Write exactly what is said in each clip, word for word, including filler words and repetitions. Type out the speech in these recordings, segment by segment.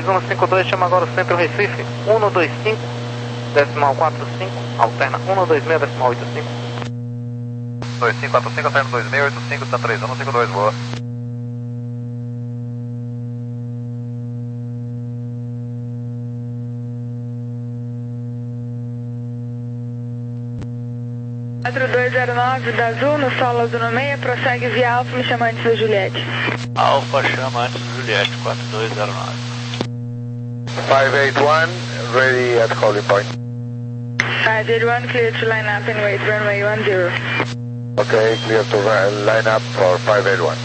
três um cinco dois, chama agora o Centro Recife, um dois cinco, decimal quatro cinco, alterna um dois seis, decimal oito cinco. dois cinco quatro cinco, alterna dois seis oito cinco, tá três um cinco dois, boa. quatro dois zero nove da Azul, no solo azul no meio, prossegue via Alfa, me chama antes da Juliette. Alfa chama antes da Juliette, quatro dois zero nove. five eight one, ready at calling point. five eight one, clear to line up and wait, runway one zero. Okay, clear to line up for five eight one.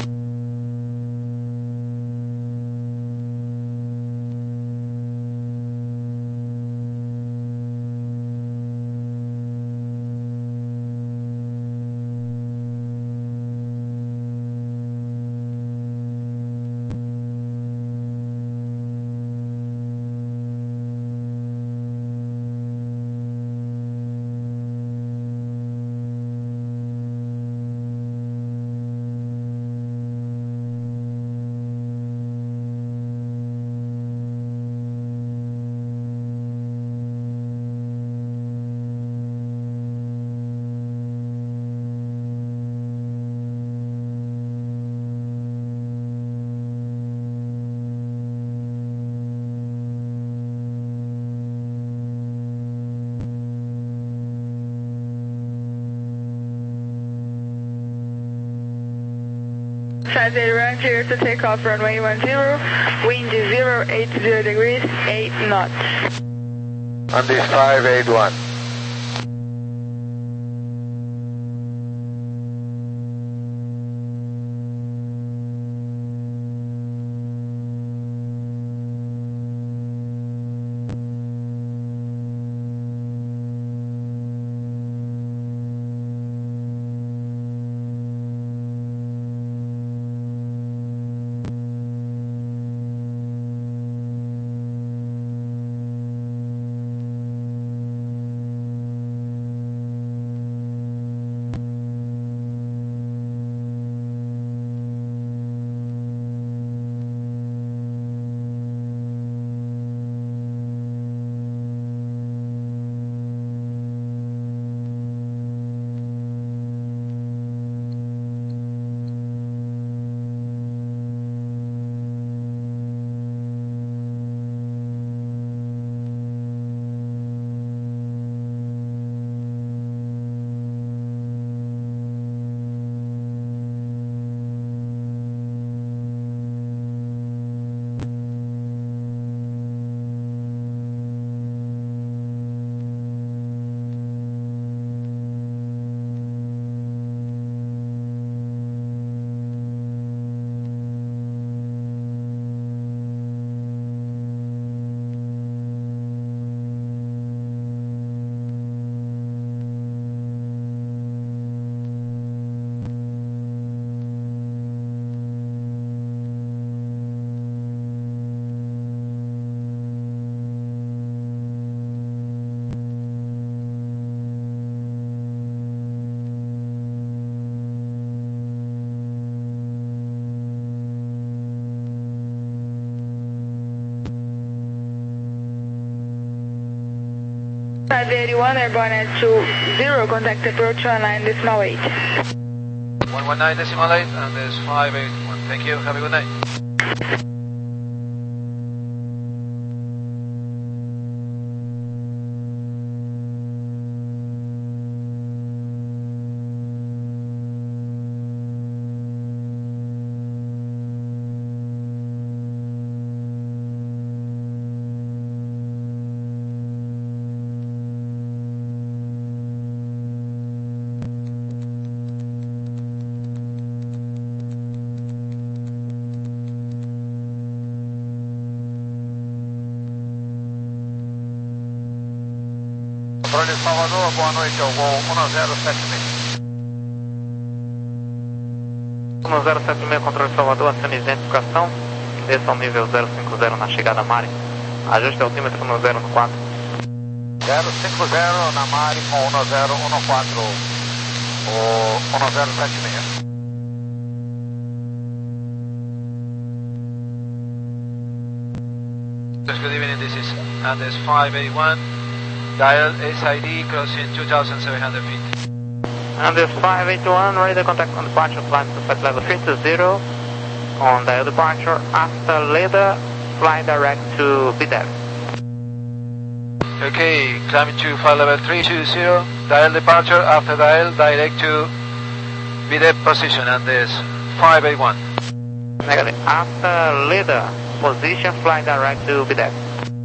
five eight one, clear to take off runway one zero, wind zero eight zero degrees, eight knots. On this five eight one. five eight one, airborne at two zero, contact approach one nine decimal eight. one one nine decimal eight, and there's five eight one. Thank you, have a good night. Controle de Salvador, boa noite, ao voo um zero sete seis. um zero sete seis, controle de Salvador, acena identificação, desça ao nível zero cinco zero na chegada Mari, ajuste altímetro no zero um quatro. zero cinco zero na Mari com um zero um quatro, o um zero sete seis. Good evening, this is Andes five eight one. Dial S I D crossing two thousand seven hundred feet. Andes five eight one, ready to contact on departure, flight to flight level three two zero. On dial departure, after Leda, fly direct to B D E V. Okay, climbing to flight level three two zero. Dial departure, after dial, direct to B D E V position, Andes five eight one. Negative. After Leda, position, fly direct to B D E V.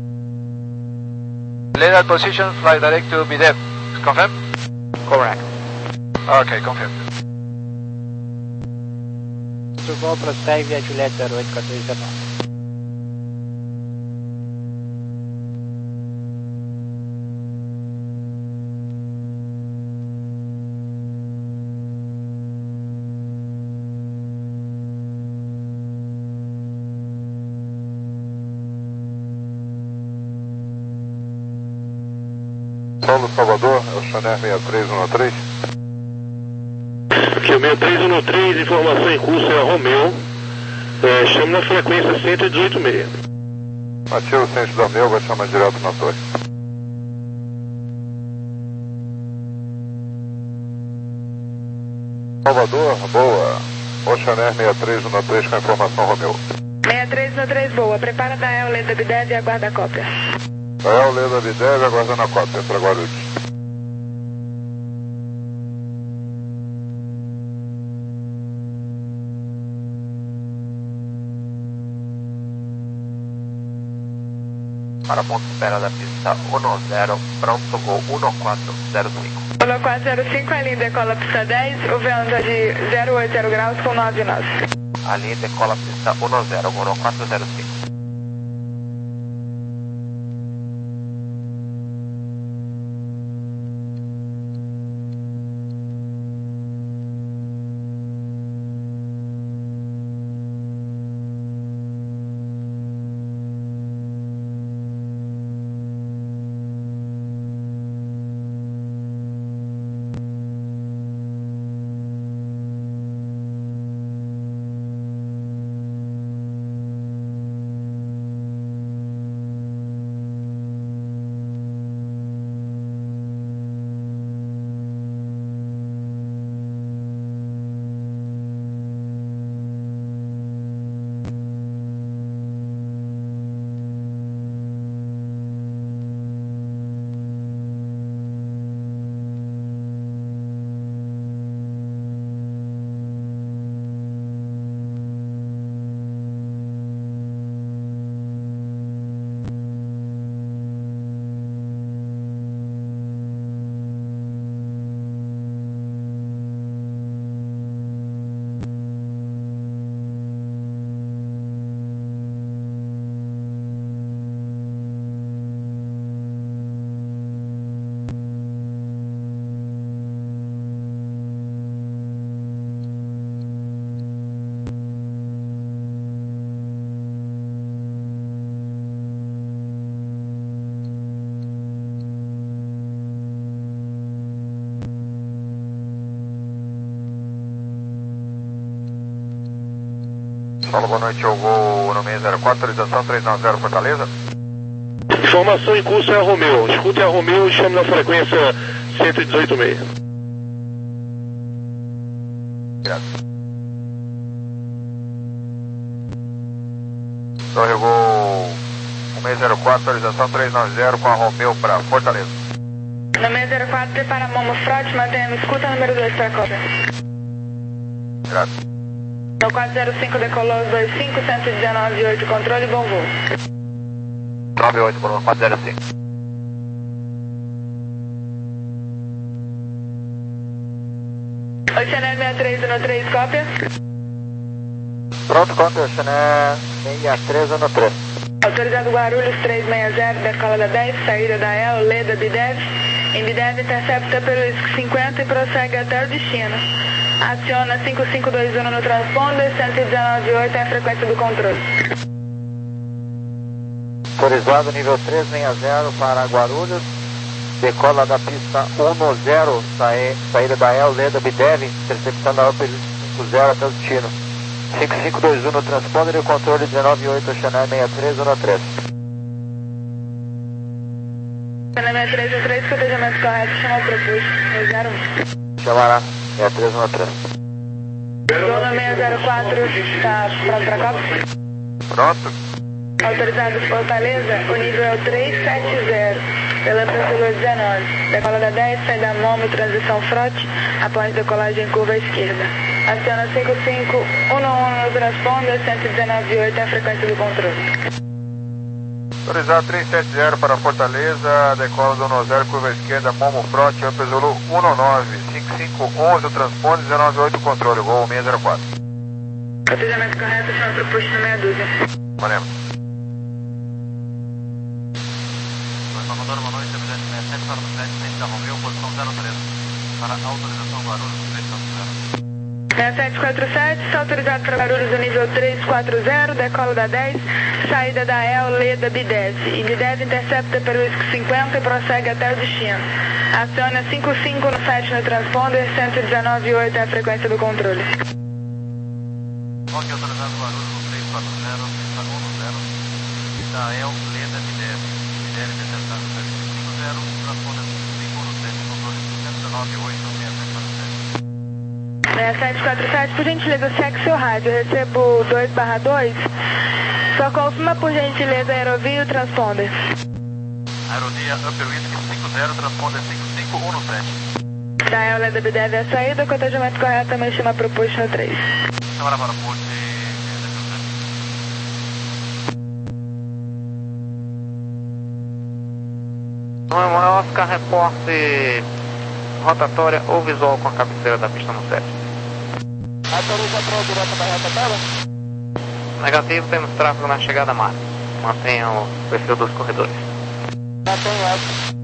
Leda position, fly direct to B D E V. Confirm? Correct. Okay, confirm. Voo prossegue via Juliette zero oito quatorze dezenove. Paulo Salvador, é o Chanel seis três um três. Aqui é o seis três um três, informação em curso é Romeu. É, chama na frequência cento e dezoito meia. Ativo cento da Melga, chama direto na torre. Salvador, boa. O Chanel seis três um três com a informação Romeu. seis três um três, boa. Prepara da E O Leda B D E V e aguarda a cópia. Da E O Leda B D E V aguardando a cópia para Guarulhos. Para ponto de espera da pista um zero, pronto voo um quatro zero cinco. um quatro zero cinco, a linha decola pista dez, o vento é de zero oito zero graus com nove nove. A linha decola pista um zero, um quatro zero cinco. Fala, boa noite, eu vou no seis zero quatro, autorização três nove zero Fortaleza. Informação em curso é a Romeu. Escute a Romeu e chame na frequência cento e dezoito meia. Obrigado. Torre Gol seis zero quatro, autorização três nove zero com a Romeu para Fortaleza. No seis zero quatro, prepara Momo Front, mantenha escuta número dois para a cópia. Obrigado. No quatro zero cinco, decolou dois cinco, cento e dezenove, oito, controle, bom voo. nove oito, por quatro zero cinco. O Chanel seis três um três, cópia. Pronto, cópia, Chanel seis três um três. Autorizado Guarulhos três seis zero, decola da dez, saída da E O, Leda B D E V. Em B D E V, intercepta pelo I S C cinquenta e prossegue até o destino. Aciona cinco cinco dois um no transponder, cento e dezenove ponto oito é a frequência do controle. Autorizado nível três seis zero para Guarulhos, decola da pista um zero, saída da E O, Leda B D E V, interceptando a Upper cinco zero até o destino. cinco cinco dois um no transponder e o controle dezenove ponto oito Chanel seis três um três. Panamá três um três, cotejamento correto, chama o propus, seis zero um. Chamará, é três um três. Zona seis zero quatro, está pronto para copa? Pronto. Autorizado Fortaleza, o nível é o três sete zero, pela Pêndulo dezenove. Decola da dez, sai da Momo, transição frote, após decolagem curva à esquerda. Aciona cinco cinco um um no transponder, cento e dezenove vírgula oito é a frequência do controle. Autorizado três sete zero para Fortaleza, decola do um zero, curva à esquerda, Momo frote, Upper Zulu um nove, cinco cinco um um, o transponder, dezenove oito o controle, voo seis zero quatro. Cotejamento correto, chama proposto no meia dúzia. Manemos. Salvador, boa noite, evidente sessenta e sete para o sete, frente da Romeu, posição zero três, para autorização Guarulhos, três quatro zero. seis sete quatro sete, está autorizado para Guarulhos do nível três quatro zero, decola da dez, saída da E L, Leda Bidev. E Bidev intercepta pelo I S C cinquenta e prossegue até o destino. Aciona cinco cinco no sete no transponder, cento e dezenove vírgula oito é a frequência do controle. Ok, autorizado Guarulhos no três quatro zero, pista um zero, da E L, Leda Bidev. Bidev interceptando pelo I S C cinco zero, transponder cinco cinco no sete, controle cento e dezenove vírgula oito, seis sete quatro sete. seis sete quatro sete, por gentileza, cheque seu rádio. Eu recebo dois barra dois. Só confirma, por gentileza, aerovia e o transponder. Aerovia Upper Whisky cinco zero, transponder cinco cinco um no sete. Da E L, Leda Bidev é a saída, cotejamento correto também chama proposto no três. Câmara para o posto e... Oscar, reporte rotatória ou visual com a cabeceira da pista no sete. Autoriza para o direto da reta tela? Negativo, temos tráfego na chegada máxima. Mantenha o perfil dos corredores. Já tem essa.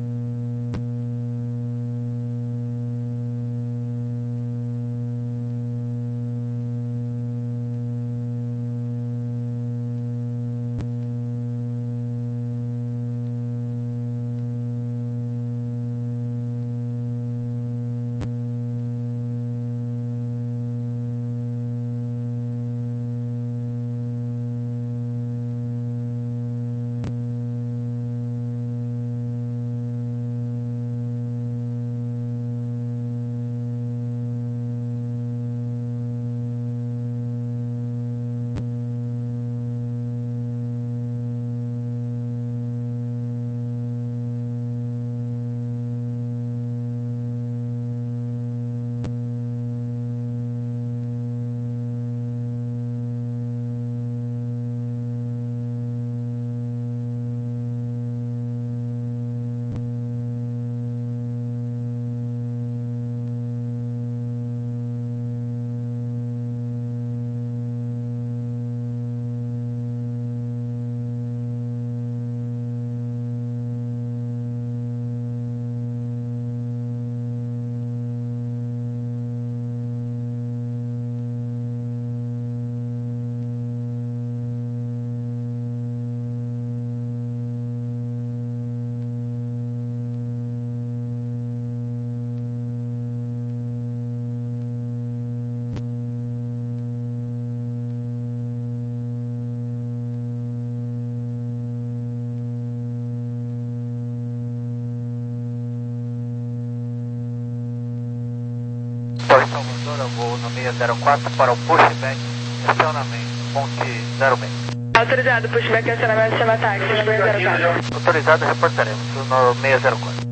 Salvador, eu vou no seis zero quatro para o pushback, acionamento, ponte zero seis. Autorizado, pushback, acionamento, chama táxi, no seis zero quatro. Autorizado, reportaremos no seis zero quatro.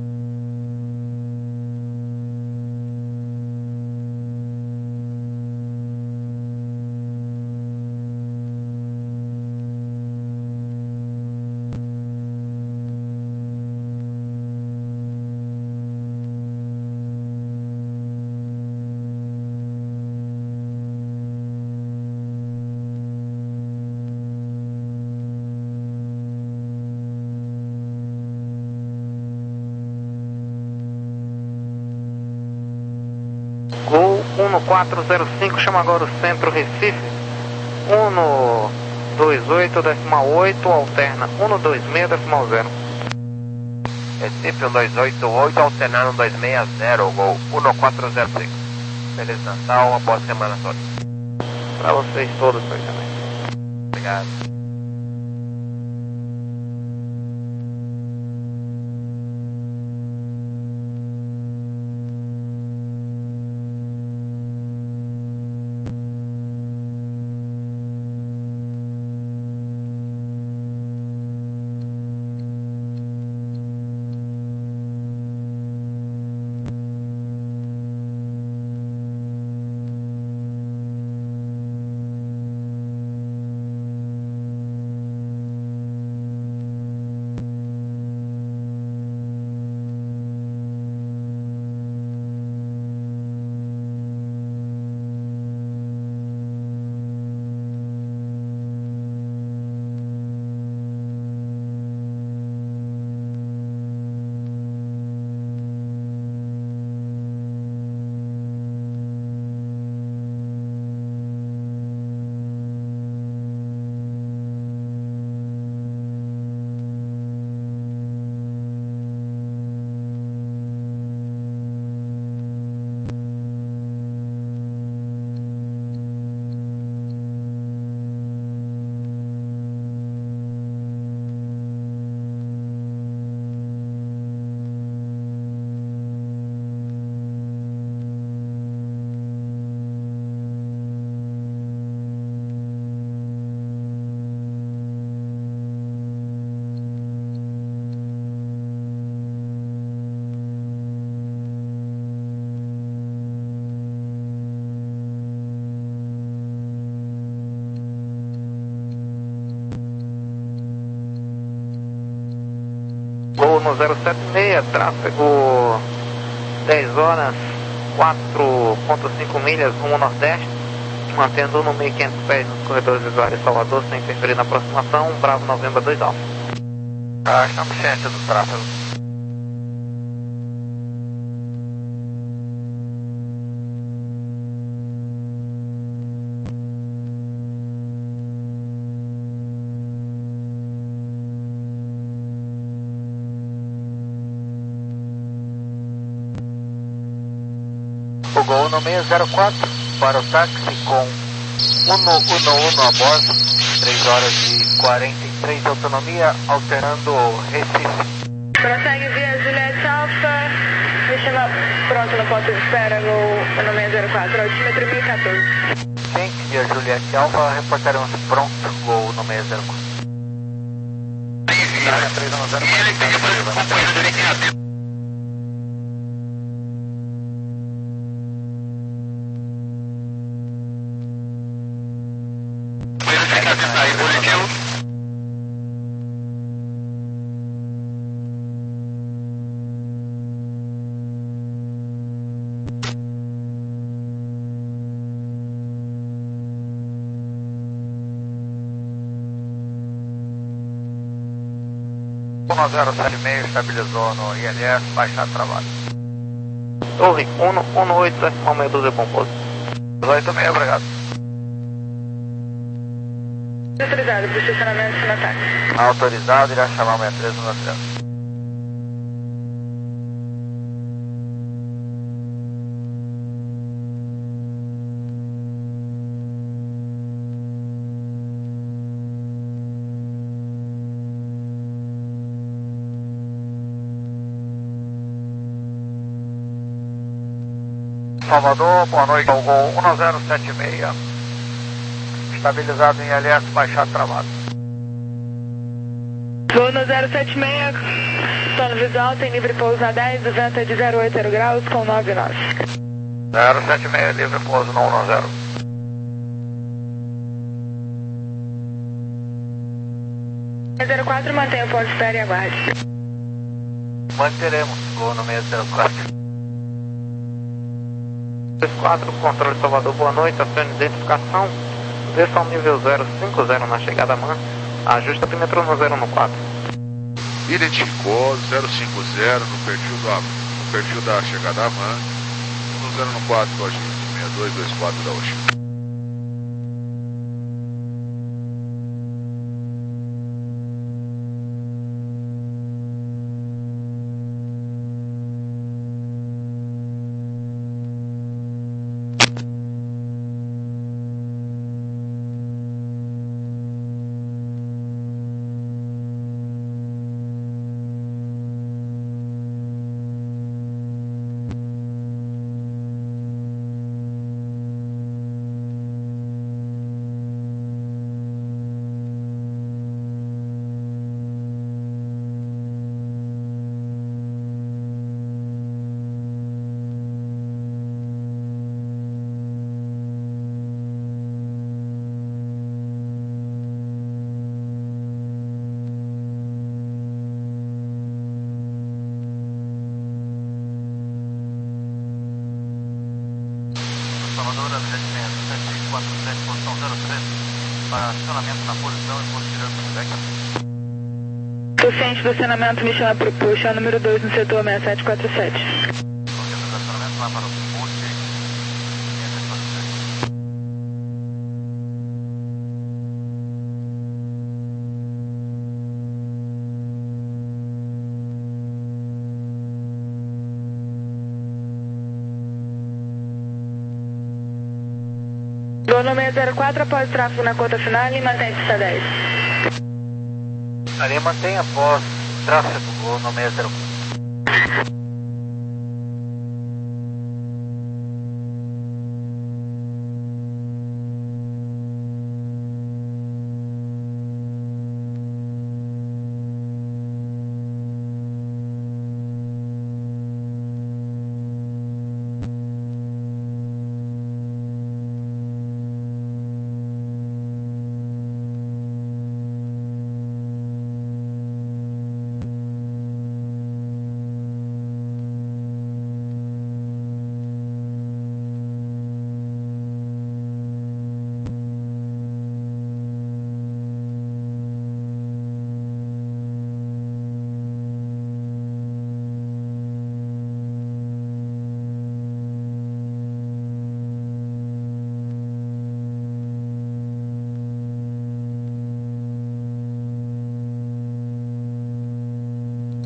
Gol um quatro zero cinco, chama agora o centro Recife. um dois oito, decimal oito, alterna um dois seis, decimal zero. Recife um dois oito oito, alternando um dois seis zero, gol um quatro zero cinco. Feliz Natal, uma boa semana a todos. Para vocês todos, também. Obrigado. voo no zero sete seis, tráfego dez horas, quatro ponto cinco milhas, rumo nordeste, mantendo no mil e quinhentos pés nos corredores visuais de Salvador, sem interferir na aproximação, Bravo November dois Alfa. Ah, estamos cientes do tráfego. O Gol no seis zero quatro para o táxi com um um um a bordo, três horas e quarenta e três de autonomia, alternando Recife. Prossegue via Juliette Alfa, me chama pronto no ponto de espera, Gol no seis zero quatro, altímetro mil e quatorze. Sim, via Juliette Alfa, reportaremos pronto, Gol no seis zero quatro. um zero sete seis estabilizou no I L S, baixar trabalho. Torre um um oito decimal meia dúzia composto. dezoito seis, obrigado. Autorizado para o estacionamento no ataque. Autorizado, irá chamar o seis três um zero. Salvador, boa noite, ao Gol um zero sete seis, estabilizado em I L S, baixar travado. Voo no zero sete seis, sono visual, tem livre pouso a dez, o vento é de zero oito graus com nove nove. zero sete seis, livre pouso no um zero. zero quatro, mantenha o ponto de espera e aguarde. Manteremos, Gol no seis zero quatro. dois quatro, controle de Salvador, boa noite, acione identificação, desça ao nível zero cinco zero na chegada M A N, ajuste altímetro no zero um quatro. Identificou zero cinco zero no perfil da, no perfil da chegada M A N, no zero um quatro, ajuste seis dois dois quatro da Ocean. Salvador, sete seis quatro sete, posição zero três, para acionamento na posição e posterior feedback. Suficiente do acionamento, me chama para o push, é o número dois no setor seis sete quatro sete. Porque o acionamento lá para o push, seis sete quatro sete. Gol no seis zero quatro, após tráfego na conta final e mantém pista dez. Ali mantém após tráfego, Gol no seis zero quatro.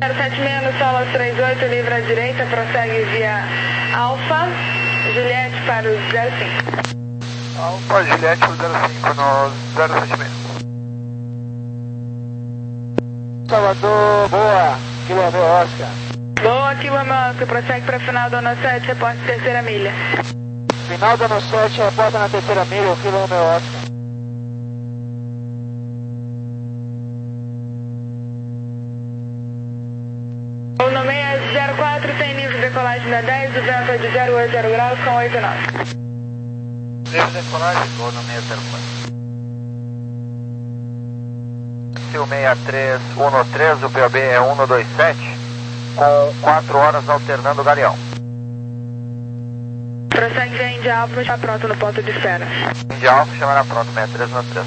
zero sete seis no solo trinta e oito, livre à direita, prossegue via Alfa, Juliette para o zero cinco. Alfa, Juliette para o zero cinco no zero sete seis. Salvador, boa, Kilo meu Oscar. Boa, Kilo meu Oscar, prossegue para final da ano sete, reporte terceira milha. Final da ano sete, reporta na terceira milha, Kilo meu Oscar. O nome é zero quatro, tem nível de decolagem da dez, o vento é de zero oito zero graus com oito nove. Nível de decolagem, o nome é zero quatro. seis três um três, o P O B é um dois sete, com quatro horas alternando o galeão. Prossegue via Índia Alfa, está pronto no ponto de espera. Índia Alfa, chamará pronto, seis três um três.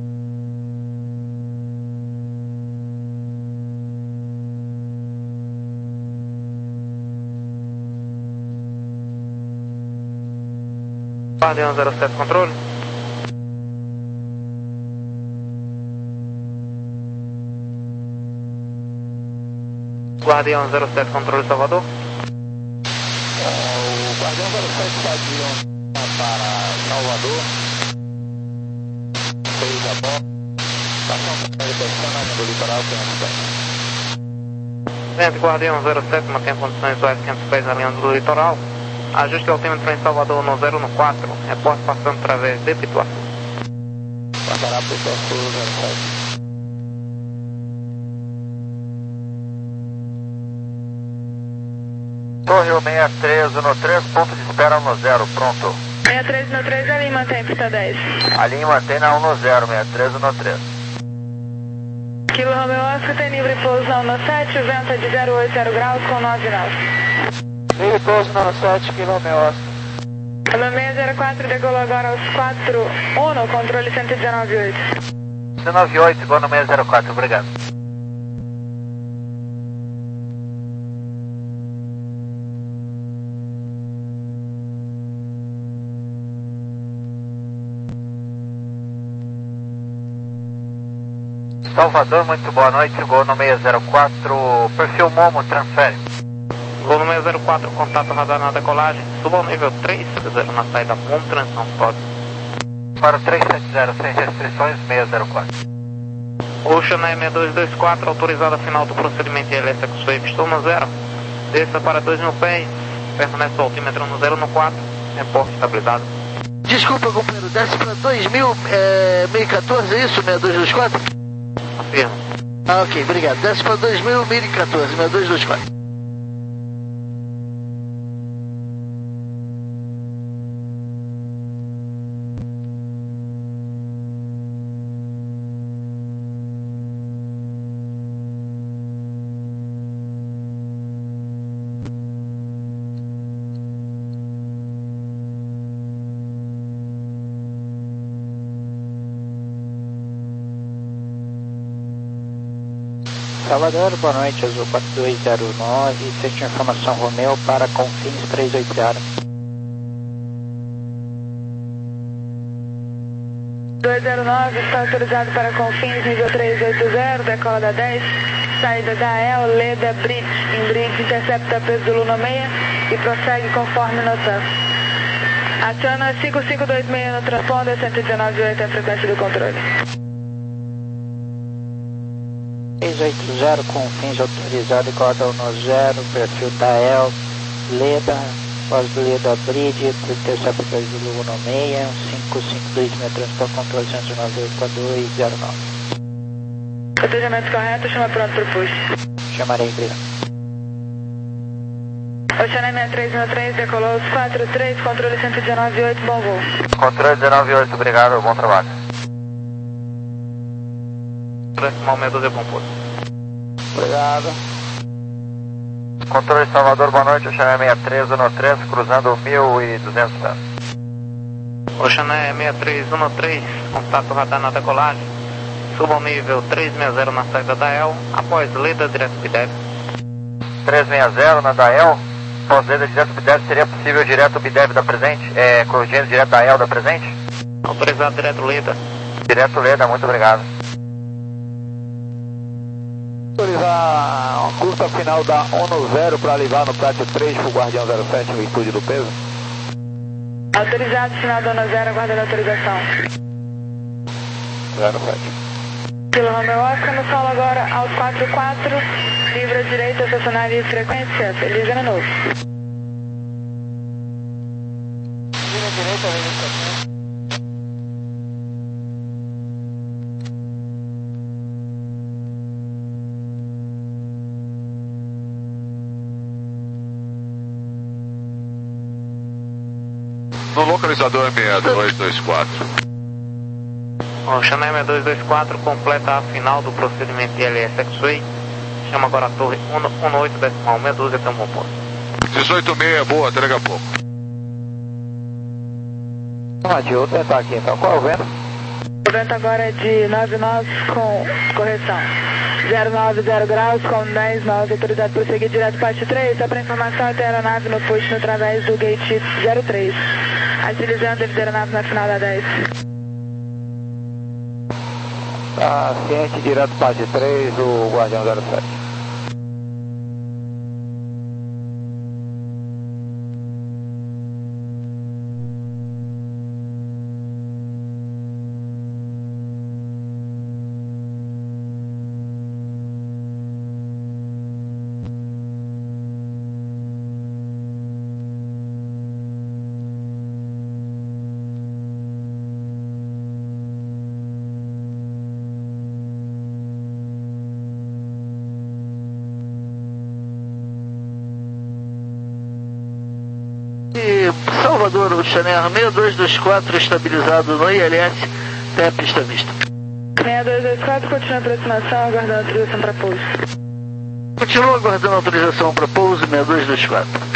Guardião zero sete, controle. Guardião zero sete, controle Salvador. O Guardião zero sete está de para Salvador. Fez a bola. Estação de do litoral, Vento Guardião zero sete, mantém condições web quinhentos pés na linha do litoral. Ajuste o altímetro em Salvador no zero quatro, reporte passando através de Pituaçu. Passará para o Pituaçu zero sete. Torre seis três um três, ponto de espera no zero, pronto. seis três um três, a linha mantém pista dez. A linha mantém na um zero, seis três um três. Kilo Romeo Oscar, tem livre pouso no sete, o vento é de zero oito zero graus com nove nove. Livre pouso no sete, Kilo Romeo Oscar. Romeo seis zero quatro, decolou agora aos quatro um, controle cento e dezenove oito. cento e dezenove oito, igual no seis zero quatro, obrigado. Salvador, muito boa noite, gol no seis zero quatro, perfil Momo, transfere. Gol no seis zero quatro, contato radar na decolagem, suba ao nível três sete zero na saída Momo, transição pode. Para o três sete zero, sem restrições, seis zero quatro. Ocean seis dois dois quatro, autorizada final do procedimento I L S com Swift, estou no zero. Desça para dois mil pés, permanece o altímetro no zero quatro, reporte estabilizado. Desculpa, companheiro, desce para dois mil, é, mil e quatorze, é isso, seis dois dois quatro? Afirma. Ah, ok, obrigado. Desce para dois mil, mil e quatorze, seis dois dois quatro. Salvador, boa noite, Azul quatro dois zero nove, sexta informação Romeo para Confins três oito zero. dois zero nove, está autorizado para Confins, nível três oito zero, decola da dez, saída da El, Leda, Bridge, em Bridge, intercepta peso do Luna seis e prossegue conforme notamos. Aciona cinco cinco dois seis no transponder, cento e dezenove oito é a frequência do controle. três oito zero, Confins autorizado, código no zero, perfil da El, Leda, pós do Leda Bridge, intercepta peso do Luna seis, cinco cinco dois seis, transponder, controle cento e dezenove oito dois zero nove. Cotejamento correto, chama pronto para o push. Chamarei, obrigado. Ocean seis três um três, decolou os quatro três, controle cento e dezenove oito, bom voo. Controle dezenove oito, obrigado, bom trabalho. Decimal seis doze, bom pouso. Obrigado. Controle Salvador, boa noite, Ocean seis três um três, cruzando mil e duzentos pés. Ocean seis três um três, contato radar na decolagem, suba ao nível três seis zero na saída da El, após Leda direto Bidev. três seis zero na da El, após Leda direto Bidev, seria possível direto Bidev da presente? É, corrigindo direto da El da presente? Autorizado direto Leda. Direto Leda, muito obrigado. Autorizar uma curta final da ONU zero para ligar no Prat três para o Guardião zero sete em virtude do peso. Autorizado, final da ONU zero, aguardando autorização. zero sete. Kilo Romeo Oscar, no solo agora, aos quatro quatro, livre à direita, estacionária e frequência, feliz ano novo. Livre à direita, registração. No localizador seis dois dois quatro. O Chennai seis dois dois quatro completa a final do procedimento de L S X-Ray. Chama agora a torre um oito decimal meia dúzia, até um bom ponto. dezoito seis, boa, até daqui a pouco. Mati, vou tentar aqui então. Qual é o vento? O vento agora é de nove nove com correção. zero nove zero graus com dez nove, autorizado para seguir direto parte três. Só para informação, até a aeronave no push através do gate zero três. Agilizando devido à aeronave na final da dez. Tá ciente, direto parte três, o Guardião zero sete. E Salvador, o Chennai seis dois dois quatro estabilizado no I L S, até a pista vista. seis dois dois quatro, continua a aproximação, aguardando autorização para pouso. Continua aguardando autorização para pouso seis dois dois quatro.